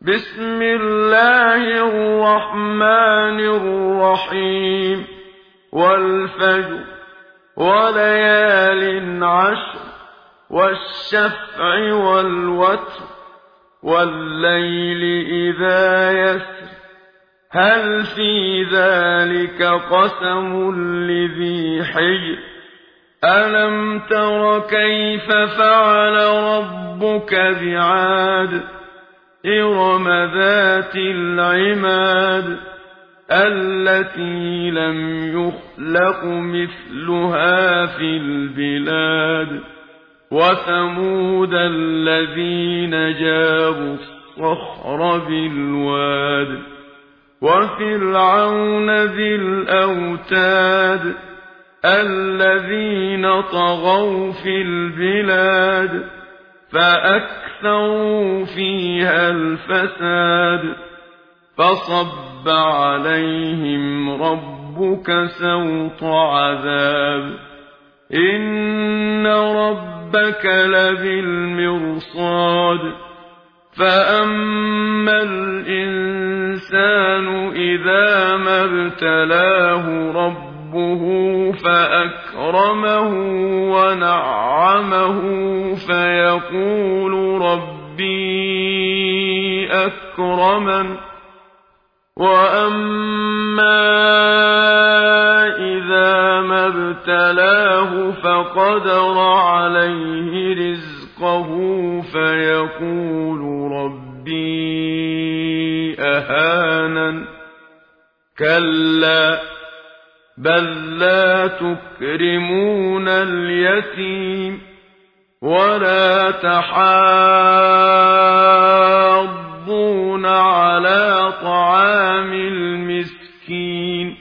بسم الله الرحمن الرحيم والفجر وليال عشر والشفع والوتر والليل إذا يسر هل في ذلك قسم لذي حجر ألم تر كيف فعل ربك بعاد إرم ذات العماد التي لم يخلق مثلها في البلاد وثمود الذين جابوا الصخر بالواد وفرعون ذي الأوتاد الذين طغوا في البلاد فأكثروا فيها الفساد فصب عليهم ربك سوط عذاب إن ربك لبالمرصاد فأما الإنسان إذا ما ابتلاه ربه فأكرمه ونعمه فيقول ربي أكرمن وأما إذا ما ابتلاه فقدر عليه رزقه فيقول ربي أهانن كلا بل لا تكرمون اليتيم ولا تحاضون على طعام المسكين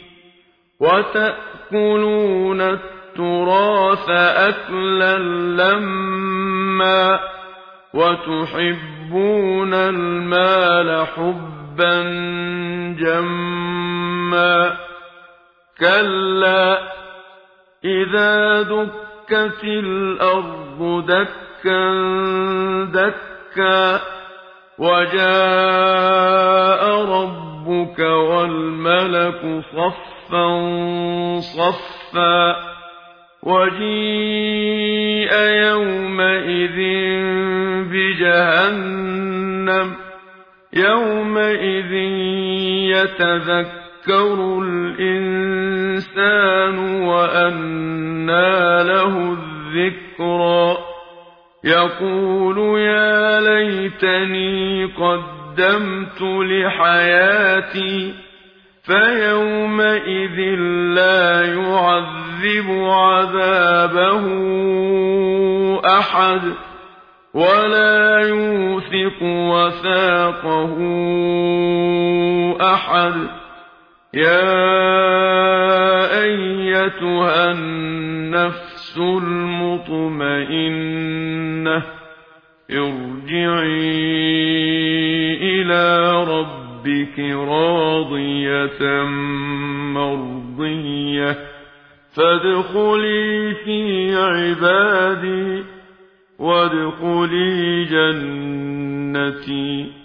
وتأكلون التراث أكلا لما وتحبون المال حبا جما كلا إذا دكت الأرض دكا دكا وجاء ربك والملك صفا صفا وجيء يومئذ بجهنم يومئذ يتذكر الإنسان وأنى له الذكرى يقول يا ليتني قدمت لحياتي فيومئذ لا يعذب عذابه أحد ولا يوثق وثاقه أحد يا أيتها النفس المطمئنة ارجعي إلى ربك راضية مرضية فادخلي في عبادي وادخلي جنتي